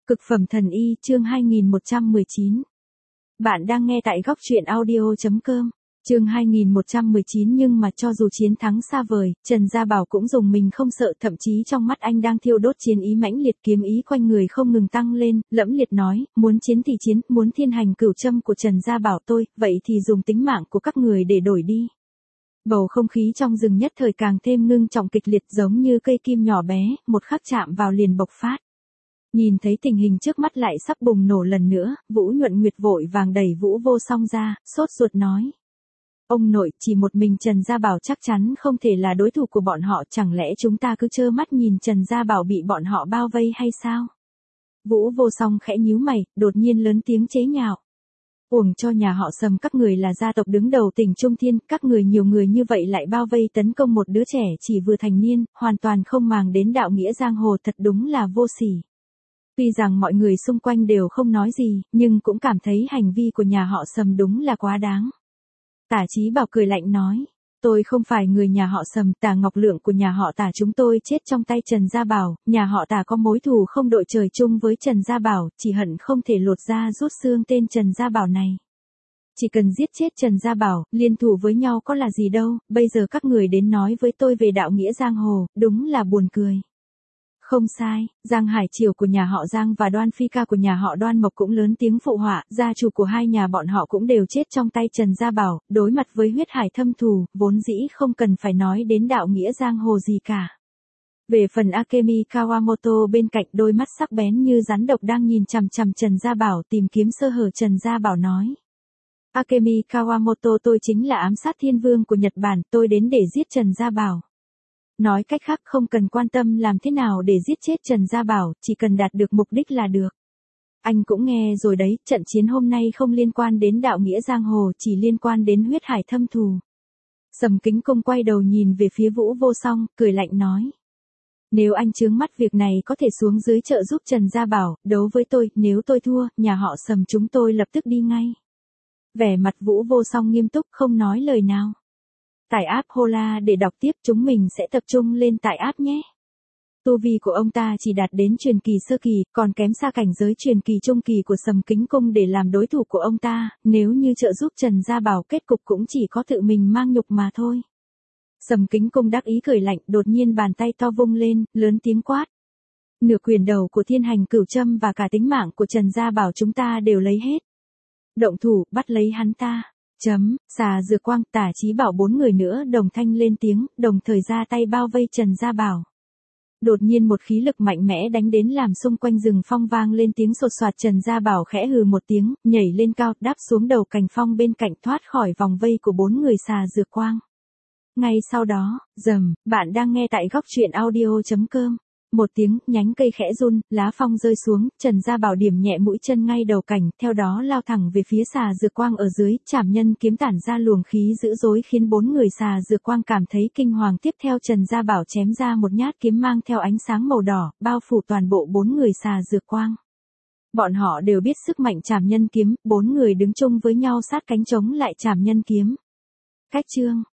Cực phẩm thần y chương 2119. Bạn đang nghe tại góc truyện audio.com. Chương 2119 nhưng mà cho dù chiến thắng xa vời, Trần Gia Bảo cũng dùng mình không sợ, thậm chí trong mắt anh đang thiêu đốt chiến ý mãnh liệt, kiếm ý quanh người không ngừng tăng lên, lẫm liệt nói, muốn chiến thì chiến, muốn thiên hành cửu châm của Trần Gia Bảo tôi, vậy thì dùng tính mạng của các người để đổi đi. Bầu không khí trong rừng nhất thời càng thêm ngưng trọng kịch liệt, giống như cây kim nhỏ bé, một khắc chạm vào liền bộc phát. Nhìn thấy tình hình trước mắt lại sắp bùng nổ lần nữa, Vũ Nhuận Nguyệt vội vàng đẩy Vũ Vô Song ra, sốt ruột nói. Ông nội, chỉ một mình Trần Gia Bảo chắc chắn không thể là đối thủ của bọn họ, chẳng lẽ chúng ta cứ trơ mắt nhìn Trần Gia Bảo bị bọn họ bao vây hay sao? Vũ Vô Song khẽ nhíu mày, đột nhiên lớn tiếng chế nhạo. Uổng cho nhà họ Sầm các người là gia tộc đứng đầu tỉnh Trung Thiên, các người nhiều người như vậy lại bao vây tấn công một đứa trẻ chỉ vừa thành niên, hoàn toàn không màng đến đạo nghĩa giang hồ, thật đúng là vô sỉ. Tuy rằng mọi người xung quanh đều không nói gì, nhưng cũng cảm thấy hành vi của nhà họ Sầm đúng là quá đáng. Tả Chí Bảo cười lạnh nói, tôi không phải người nhà họ Sầm, Tả Ngọc Lượng của nhà họ Tả chúng tôi chết trong tay Trần Gia Bảo, nhà họ Tả có mối thù không đội trời chung với Trần Gia Bảo, chỉ hận không thể lột da rút xương tên Trần Gia Bảo này. Chỉ cần giết chết Trần Gia Bảo, liên thủ với nhau có là gì đâu, bây giờ các người đến nói với tôi về đạo nghĩa giang hồ, đúng là buồn cười. Không sai, Giang Hải Triều của nhà họ Giang và Đoan Phi Ca của nhà họ Đoan Mộc cũng lớn tiếng phụ họa, gia chủ của hai nhà bọn họ cũng đều chết trong tay Trần Gia Bảo, đối mặt với huyết hải thâm thù, vốn dĩ không cần phải nói đến đạo nghĩa giang hồ gì cả. Về phần Akemi Kawamoto bên cạnh, đôi mắt sắc bén như rắn độc đang nhìn chằm chằm Trần Gia Bảo, tìm kiếm sơ hở. Trần Gia Bảo nói. Akemi Kawamoto, tôi chính là ám sát thiên vương của Nhật Bản, tôi đến để giết Trần Gia Bảo. Nói cách khác, không cần quan tâm làm thế nào để giết chết Trần Gia Bảo, chỉ cần đạt được mục đích là được. Anh cũng nghe rồi đấy, trận chiến hôm nay không liên quan đến đạo nghĩa giang hồ, chỉ liên quan đến huyết hải thâm thù. Sầm Kính Công quay đầu nhìn về phía Vũ Vô Song, cười lạnh nói. Nếu anh chướng mắt việc này có thể xuống dưới trợ giúp Trần Gia Bảo, đấu với tôi, nếu tôi thua, nhà họ Sầm chúng tôi lập tức đi ngay. Vẻ mặt Vũ Vô Song nghiêm túc, không nói lời nào. Tải app Hola để đọc tiếp, chúng mình sẽ tập trung lên tải app nhé. Tu vi của ông ta chỉ đạt đến truyền kỳ sơ kỳ, còn kém xa cảnh giới truyền kỳ trung kỳ của Sầm Kính Công để làm đối thủ của ông ta, nếu như trợ giúp Trần Gia Bảo kết cục cũng chỉ có tự mình mang nhục mà thôi. Sầm Kính Công đắc ý cười lạnh, đột nhiên bàn tay to vung lên, lớn tiếng quát. Nửa quyền đầu của thiên hành cửu châm và cả tính mạng của Trần Gia Bảo chúng ta đều lấy hết. Động thủ, bắt lấy hắn ta. Xà Dược Quang, Tả Chí Bảo bốn người nữa đồng thanh lên tiếng, đồng thời ra tay bao vây Trần Gia Bảo. Đột nhiên một khí lực mạnh mẽ đánh đến làm xung quanh rừng phong vang lên tiếng sột soạt. Trần Gia Bảo khẽ hừ một tiếng, nhảy lên cao, đáp xuống đầu cành phong bên cạnh, thoát khỏi vòng vây của bốn người Xà Dược Quang. Ngay sau đó, bạn đang nghe tại góc truyện audio.com. Một tiếng, nhánh cây khẽ run, lá phong rơi xuống, Trần Gia Bảo điểm nhẹ mũi chân ngay đầu cảnh, theo đó lao thẳng về phía Xà Dược Quang ở dưới, trảm nhân kiếm tản ra luồng khí dữ dối khiến bốn người Xà Dược Quang cảm thấy kinh hoàng. Tiếp theo Trần Gia Bảo chém ra một nhát kiếm mang theo ánh sáng màu đỏ, bao phủ toàn bộ bốn người Xà Dược Quang. Bọn họ đều biết sức mạnh trảm nhân kiếm, bốn người đứng chung với nhau sát cánh chống lại trảm nhân kiếm. Cách chương